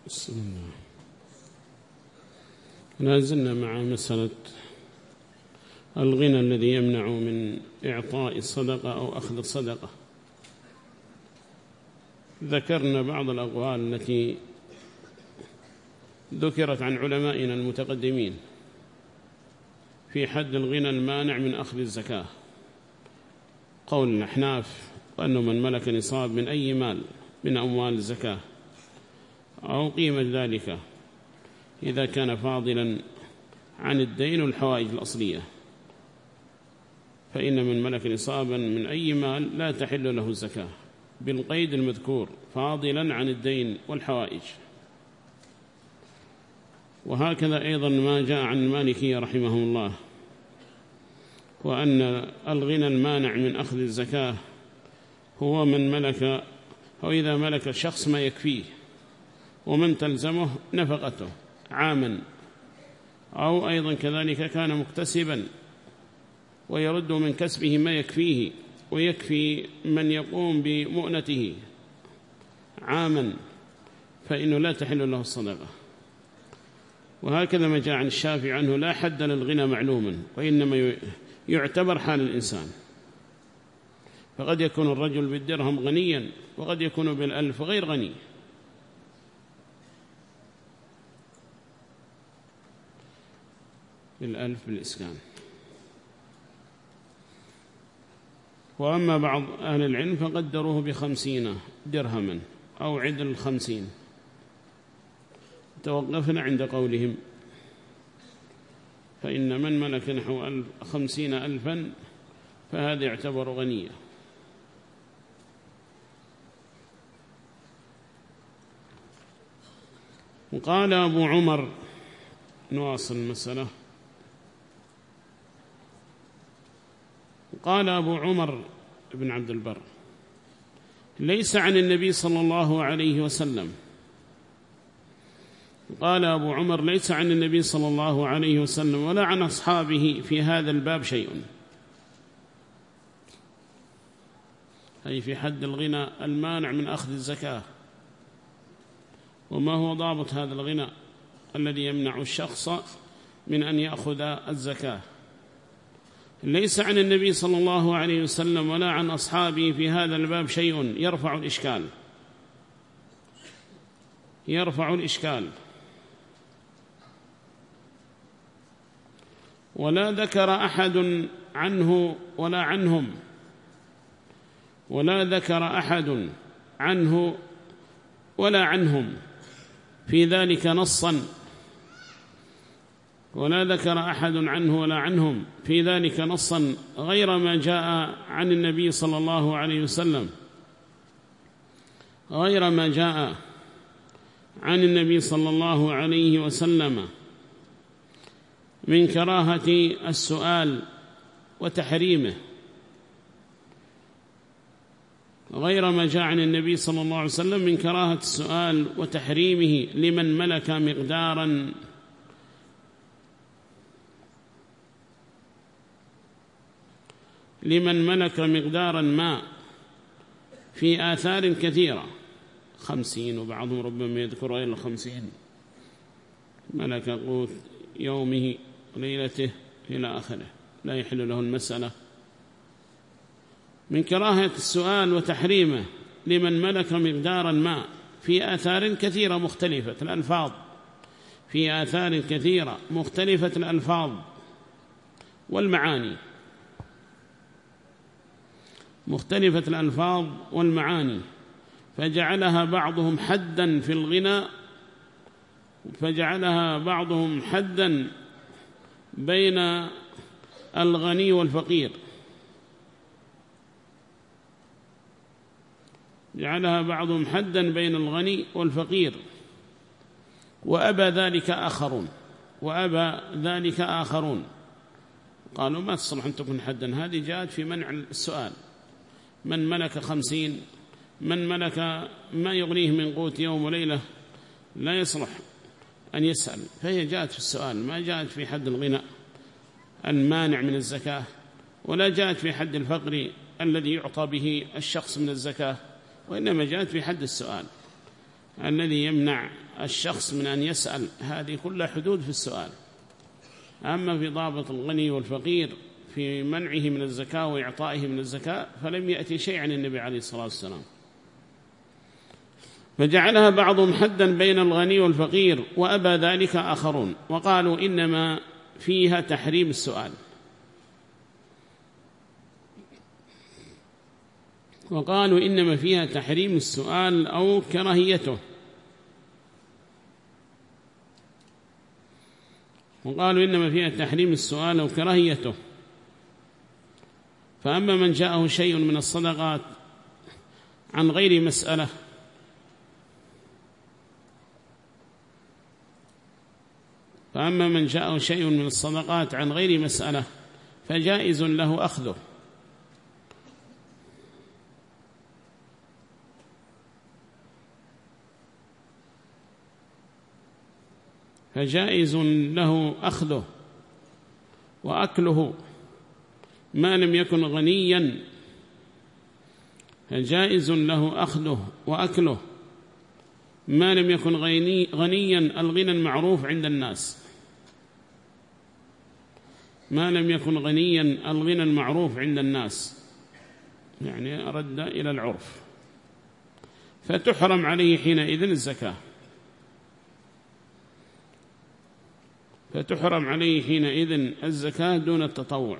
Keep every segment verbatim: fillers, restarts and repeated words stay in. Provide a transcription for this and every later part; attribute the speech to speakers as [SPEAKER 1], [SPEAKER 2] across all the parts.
[SPEAKER 1] بسم الله. لازلنا مع مسألة الغنى الذي يمنع من إعطاء الصدقة أو أخذ الصدقة. ذكرنا بعض الأقوال التي ذكرت عن علمائنا المتقدمين في حد الغنى المانع من أخذ الزكاة. قول الأحناف أنه من ملك نصاب من أي مال من أموال الزكاة أو قيمة ذلك إذا كان فاضلا عن الدين والحوائج الأصلية، فإن من ملك نصابا من أي مال لا تحل له الزكاة بالقيد المذكور، فاضلا عن الدين والحوائج. وهكذا أيضا ما جاء عن المالكية رحمهم الله، وأن الغنى المانع من أخذ الزكاة هو من ملك أو إذا ملك الشخص ما يكفيه ومن تلزمه نفقته عاما، أو أيضا كذلك كان مكتسبا ويرد من كسبه ما يكفيه ويكفي من يقوم بمؤنته عاما، فإنه لا تحل له الصدقة. وهكذا ما جاء عن الشافعي عنه لا حد للغنى معلوما، وإنما يعتبر حال الإنسان، فقد يكون الرجل بالدرهم غنيا وقد يكون بالألف غير غني. بالألف بالإسكان. وأما بعض أهل العلم فقدروه بخمسين درهما أو عدل الخمسين. توقفنا عند قولهم فإن من ملك نحو خمسين ألفا فهذا يعتبر غنيا. وقال أبو عمر، نواصل المسألة، قال أبو عمر بن عبد البر ليس عن النبي صلى الله عليه وسلم قال أبو عمر ليس عن النبي صلى الله عليه وسلم ولا عن أصحابه في هذا الباب شيء، أي في حد الغنى المانع من أخذ الزكاة. وما هو ضابط هذا الغنى الذي يمنع الشخص من أن يأخذ الزكاة؟ ليس عن النبي صلى الله عليه وسلم ولا عن أصحابه في هذا الباب شيء يرفع الإشكال يرفع الإشكال ولا ذكر أحد عنه ولا عنهم ولا ذكر أحد عنه ولا عنهم في ذلك نصا ولا ذكر أحد عنه ولا عنهم في ذلك نصا غير ما جاء عن النبي صلى الله عليه وسلم غير ما جاء عن النبي صلى الله عليه وسلم من كراهة السؤال وتحريمه، غير ما جاء عن النبي صلى الله عليه وسلم من كراهة السؤال وتحريمه لمن ملك مقدارا لمن ملك مقدارا ما في آثار كثيرة، خمسين وبعضهم ربما يذكر غير الخمسين، ملك قوت يومه ليلته إلى آخره، لا يحل له المسألة. من كراهة السؤال وتحريمه لمن ملك مقدارا ما في آثار كثيرة مختلفة الألفاظ في آثار كثيرة مختلفة الألفاظ والمعاني مختلفة الألفاظ والمعاني فجعلها بعضهم حدا في الغنى فجعلها بعضهم حدا بين الغني والفقير جعلها بعضهم حدا بين الغني والفقير وأبى ذلك آخرون وأبى ذلك آخرون قالوا ما تصلح أن تكون حدا، هذه جاءت في منع السؤال. من ملك خمسين من ملك ما يغنيه من قوت يوم وليلة لا يصلح أن يسأل، فهي جاءت في السؤال، ما جاءت في حد الغنى المانع من الزكاة، ولا جاءت في حد الفقر الذي يعطى به الشخص من الزكاة، وإنما جاءت في حد السؤال الذي يمنع الشخص من أن يسأل، هذه كلها حدود في السؤال. أما في ضابط الغني والفقير في منعه من الزكاة وإعطائه من الزكاة فلم يأتي شيء عن النبي عليه الصلاة والسلام، فجعلها بعضهم حدا بين الغني والفقير، وأبى ذلك آخرون وقالوا إنما فيها تحريم السؤال، وقالوا إنما فيها تحريم السؤال أو كراهيته، وقالوا إنما فيها تحريم السؤال أو كراهيته. فأما من جاءه شيء من الصدقات عن غير مسألة فأما من جاءه شيء من الصدقات عن غير مسألة فجائز له أخذه، فجائز له أخذه وأكله ما لم يكن غنيا، فجائز له أخذه وأكله ما لم يكن غني غنيا الغنى المعروف عند الناس، ما لم يكن غنيا الغنى المعروف عند الناس، يعني رد إلى العرف، فتحرم عليه حينئذ الزكاة، فتحرم عليه حينئذ الزكاة دون التطوع.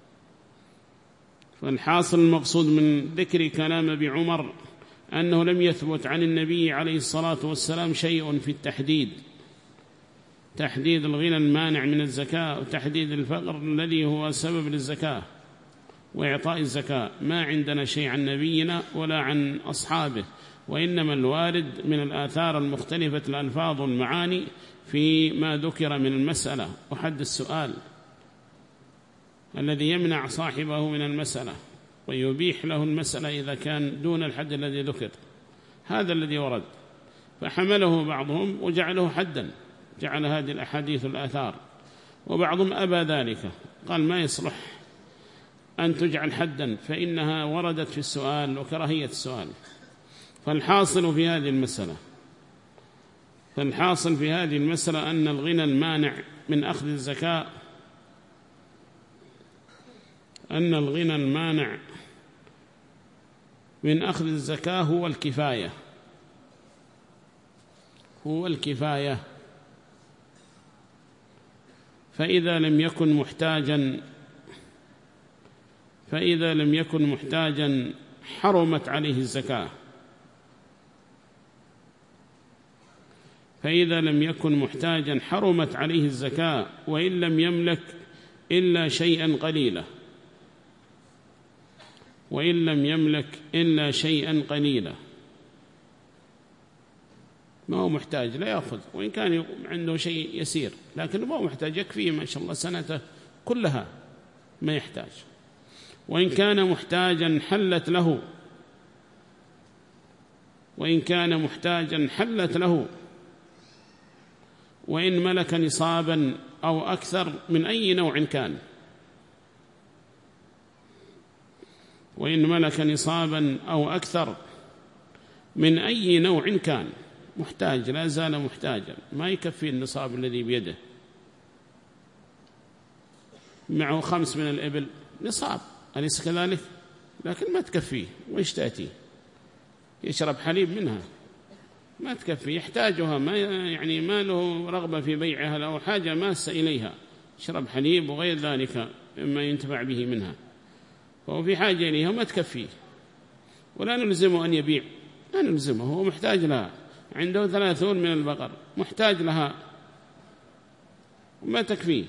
[SPEAKER 1] فالحاصل المقصود من ذكر كلام أبي عمر أنه لم يثبت عن النبي عليه الصلاة والسلام شيء في التحديد، تحديد الغنى المانع من الزكاة وتحديد الفقر الذي هو سبب للزكاة وإعطاء الزكاة. ما عندنا شيء عن نبينا ولا عن أصحابه، وإنما الوارد من الآثار المختلفة الألفاظ والمعاني فيما ذكر من المسألة وحد السؤال الذي يمنع صاحبه من المسألة ويبيح له المسألة إذا كان دون الحد الذي ذكر، هذا الذي ورد. فحمله بعضهم وجعله حدا، جعل هذه الأحاديث الآثار، وبعضهم أبى ذلك، قال ما يصلح أن تجعل حدا فإنها وردت في السؤال وكراهية السؤال. فالحاصل في هذه المسألة فالحاصل في هذه المسألة أن الغنى المانع من أخذ الزكاة أن الغنى المانع من أخذ الزكاة هو الكفاية هو الكفاية فإذا لم يكن محتاجا فإذا لم يكن محتاجا حرمت عليه الزكاة فإذا لم يكن محتاجا حرمت عليه الزكاة وإن لم يملك إلا شيئا قليلا وإن لم يملك إلا شيئا قليلا ما هو محتاج لا يأخذ، وإن كان عنده شيء يسير لكن ما هو محتاج، يكفيه ما شاء الله سنته كلها ما يحتاج. وإن كان محتاجا حلت له وإن كان محتاجا حلت له وإن ملك نصابا أو أكثر من أي نوع كان وإن ملك نصابا أو أكثر من أي نوع كان محتاج، لا زال محتاجا، ما يكفي النصاب الذي بيده، معه خمس من الإبل نصاب أليس كذلك؟ لكن ما تكفيه، وإيش تأتي يشرب حليب منها ما تكفي، يحتاجها، ما يعني ما له رغبة في بيعها أو حاجة ماسة إليها، يشرب حليب وغير ذلك مما ينتفع به منها، فهو في حاجة إليها ما تكفيه، ولا نلزمه أن يبيع، لا نلزمه، هو محتاج لها، عنده ثلاثون من البقر محتاج لها وما تكفيه،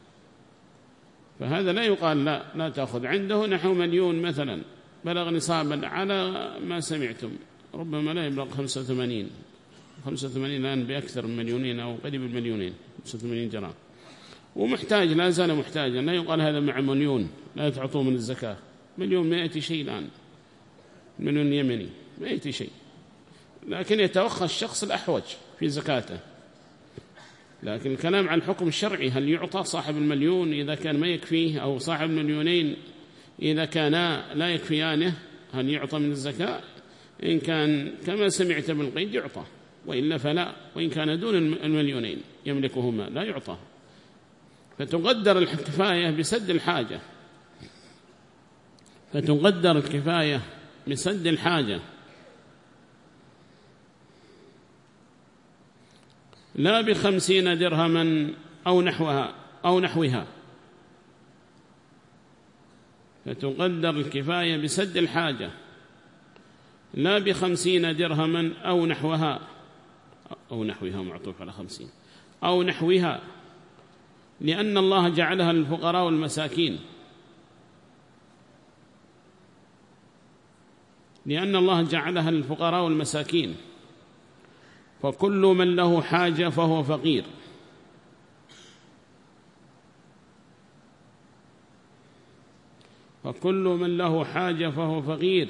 [SPEAKER 1] فهذا لا يقال لا لا تأخذ. عنده نحو مليون مثلا بلغ نصابا على ما سمعتم، ربما لا يبلغ خمسة وثمانين خمسة وثمانين الآن بأكثر من مليونين أو قريب المليونين خمسة وثمانين جرام، ومحتاج لا زال محتاجا، لا يقال هذا مع مليون لا تعطوه من الزكاة، مليون ما يأتي شيء الآن، مليون يمني ما يأتي شيء، لكن يتوخى الشخص الأحوج في زكاته. لكن الكلام عن الحكم الشرعي، هل يعطى صاحب المليون إذا كان ما يكفيه، أو صاحب المليونين إذا كانا لا يكفيانه هل يعطى من الزكاة؟ إن كان كما سمعت بالقيد يعطى، وإلا فلا، وإن كان دون المليونين يملكهما لا يعطى. فتقدر الكفاية بسد الحاجة، فتقدر الكفاية بسد الحاجة، لا بخمسين درهما أو نحوها أو نحوها. فتقدر الكفاية بسد الحاجة لا بخمسين درهما أو نحوها، أو نحوها معطوف على خمسين، أو نحوها، لأن الله جعلها للفقراء والمساكين، لأن الله جعلها للفقراء والمساكين. فكل من له حاجة فهو فقير، فكل من له حاجة فهو فقير،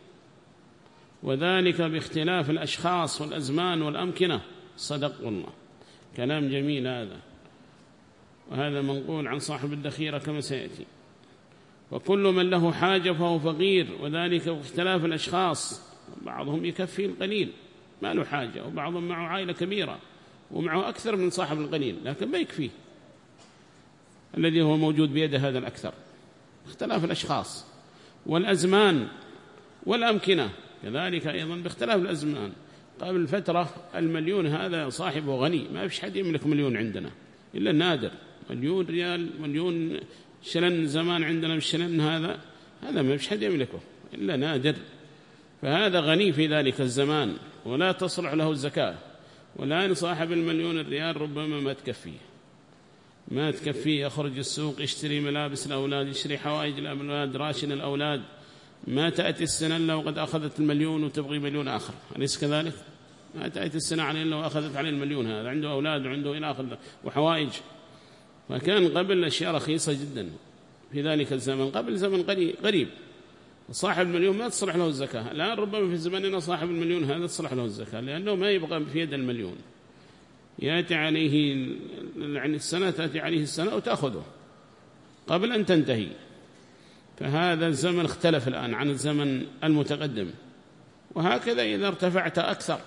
[SPEAKER 1] وذلك باختلاف الأشخاص والأزمان والأمكنة. صدق والله، كلام جميل هذا، وهذا منقول عن صاحب الذخيرة كما سيأتي. وكل من له حاجة فهو فقير، وذلك باختلاف الأشخاص، بعضهم يكفي القليل ما له حاجة، وبعضهم معه عائلة كبيرة ومعه أكثر من صاحب القليل لكن ما يكفيه الذي هو موجود بيده هذا الأكثر. اختلاف الأشخاص والأزمان والأمكنة كذلك أيضا باختلاف الأزمان. قبل فترة المليون هذا صاحبه غني، ما فيش حد يملك مليون عندنا إلا النادر، مليون ريال مليون شلن زمان عندنا بالشلن هذا هذا ما فيش حد يملكه إلا نادر. فهذا غني في ذلك الزمان ولا تصلح له الزكاة. والآن صاحب المليون الريال ربما ما تكفيه ما تكفيه يخرج السوق يشتري ملابس الأولاد، يشتري حوائج الأولاد، راشن الأولاد، ما تأتي السنة إلا وقد أخذت المليون وتبغي مليون آخر، أليس كذلك؟ ما تأتي السنة عليه إلا وأخذت عليه المليون، هذا عنده أولاد وعنده إلى آخر وحوائج. فكان قبل الأشياء رخيصة جدا في ذلك الزمن، قبل زمن قريب صاحب المليون ما تصلح له الزكاة. الآن ربما في زماننا صاحب المليون هذا تصلح له الزكاة، لأنه ما يبقى في يد المليون، يأتي عليه يعني السنة تأتي عليه السنة وتأخذه قبل أن تنتهي. فهذا الزمن اختلف الآن عن الزمن المتقدم. وهكذا إذا ارتفعت أكثر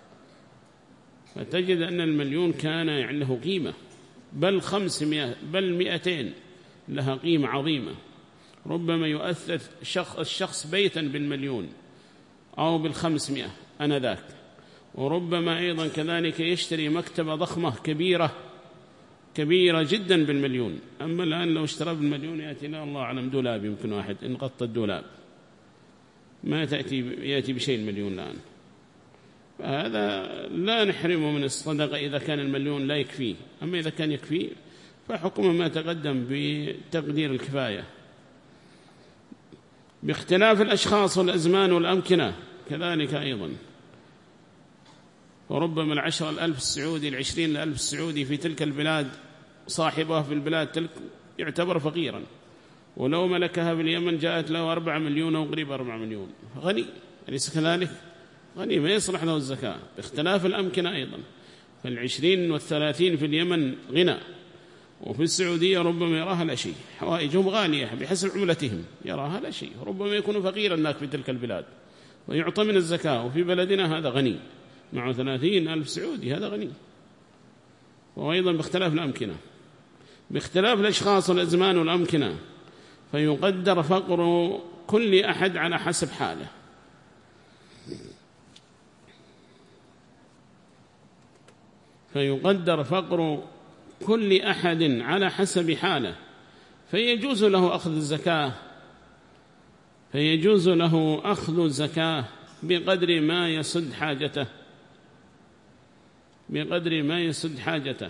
[SPEAKER 1] فتجد أن المليون كان يعني له قيمة، بل خمسمائة بل مئتين لها قيمة عظيمة. ربما يؤثر شخص الشخص بيتا بالمليون أو بالخمسمائة أنذاك، وربما أيضا كذلك يشتري مكتبة ضخمة كبيرة كبيرة جدا بالمليون. أما الآن لو اشترى بالمليون يأتي لا الله أعلم دولاب، يمكن واحد إن غطى الدولاب ما تأتي يأتي بشيء المليون الآن. فهذا لا نحرمه من الصدقة إذا كان المليون لا يكفيه. أما إذا كان يكفيه فحكم ما تقدم بتقدير الكفاية. باختلاف الأشخاص والأزمان والأمكنة كذلك أيضا. وربما العشر الألف السعودي العشرين الألف السعودي في تلك البلاد صاحبها في البلاد تلك يعتبر فقيرا، ولو ملكها باليمن جاءت له أربعة مليون أو قريب أربعة مليون، غني أليس كذلك؟ غني ما يصلح له الزكاة. باختلاف الأمكنة أيضا، فالعشرين والثلاثين في اليمن غنى، وفي السعودية ربما يراها لا شيء، حوائجهم غالية بحسب عملتهم يراها لا شيء، ربما يكون فقيرا هناك في تلك البلاد ويعطى من الزكاة. وفي بلدنا هذا غني معه ثلاثين ألف سعودي، هذا غني. وأيضا باختلاف الأمكنة، باختلاف الأشخاص والأزمان والأمكنة، فيقدر فقر كل أحد على حسب حاله. فيقدر فقر كل أحد على حسب حاله، فيجوز له أخذ الزكاة فيجوز له أخذ الزكاة بقدر ما يسد حاجته بقدر ما يسد حاجته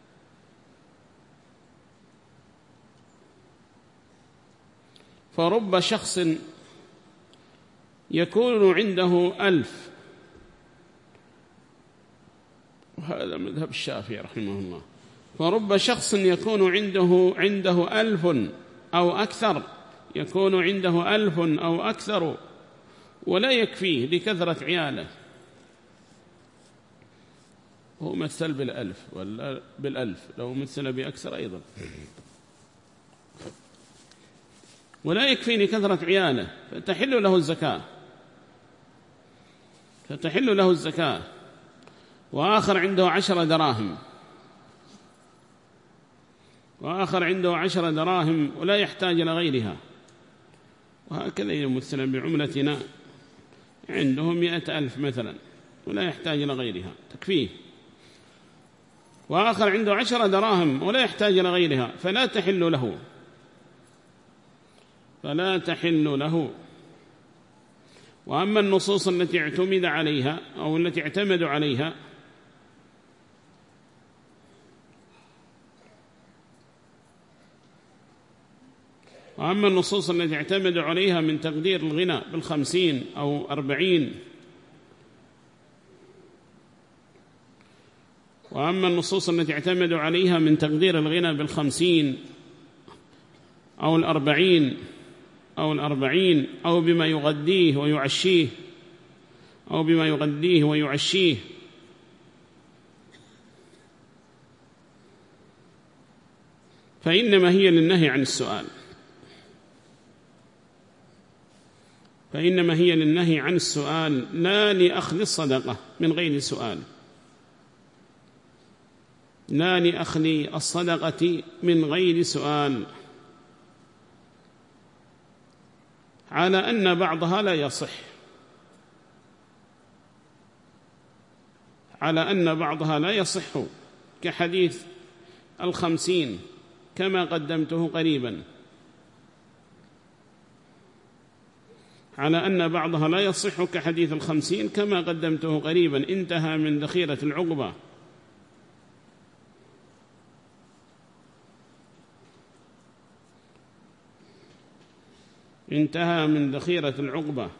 [SPEAKER 1] فرب شخص يكون عنده ألف، وهذا مذهب الشافعي رحمه الله، فرب شخص يكون عنده عنده ألف أو أكثر يكون عنده ألف أو أكثر ولا يكفيه لكثرة عياله. هو مثل بالألف ولا بالألف، لو مثل بأكثر أيضا، ولا يكفي لكثرة عياله، فتحل له الزكاة فتحل له الزكاة وآخر عنده عشر دراهم وآخر عنده عشر دراهم ولا يحتاج إلى غيرها، وهكذا يمثل بعملتنا عنده مئة ألف مثلا ولا يحتاج إلى غيرها تكفيه، وآخر عنده عشر دراهم ولا يحتاج إلى غيرها فلا تحل له فلا تحل له. وأما النصوص التي اعتمد عليها أو التي اعتمدوا عليها وأما النصوص التي اعتمدوا عليها من تقدير الغنى بالخمسين أو أربعين وأما النصوص التي اعتمدوا عليها من تقدير الغنى بالخمسين أو الأربعين أو الأربعين أو بما يغذيه ويعشيه أو بما يغذيه ويعشيه فإنما هي للنهي عن السؤال فإنما هي للنهي عن السؤال لا لأخذ الصدقة من غير سؤال لا لأخذ الصدقة من غير سؤال، على أن بعضها لا يصح على أن بعضها لا يصح كحديث الخمسين كما قدمته قريبا، على أن بعضها لا يصح كحديث الخمسين كما قدمته قريبا انتهى من ذخيرة العقبة انتهى من ذخيرة العقبة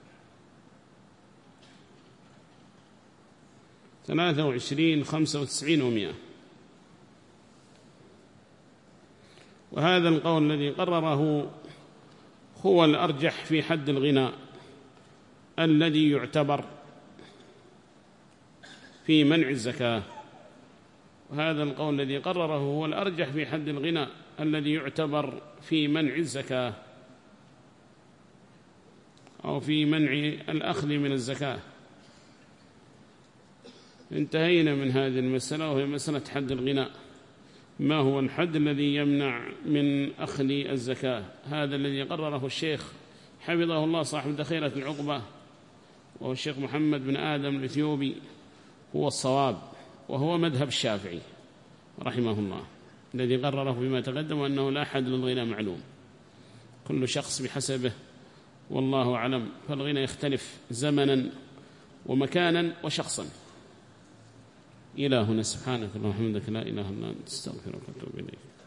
[SPEAKER 1] ثلاثة وعشرين خمسة وتسعين ومئة. وهذا القول الذي قرره هو الأرجح في حد الغناء الذي يعتبر في منع الزكاة وهذا القول الذي قرره هو الأرجح في حد الغناء الذي يعتبر في منع الزكاة أو في منع الأخذ من الزكاة. انتهينا من هذه المسألة وهي مسألة حد الغناء، ما هو الحد الذي يمنع من أخذ الزكاة؟ هذا الذي قرره الشيخ حفظه الله صاحب ذخيرة العقبة وهو الشيخ محمد بن آدم الإثيوبي هو الصواب، وهو مذهب الشافعي رحمه الله الذي قرره بما تقدم أنه لا حد للغنى معلوم، كل شخص بحسبه والله أعلم، فالغنى يختلف زمنا ومكانا وشخصا. إلهنا سبحانك اللهم وبحمدك لا إله إلا أنت استغفرك وأتوب إليك.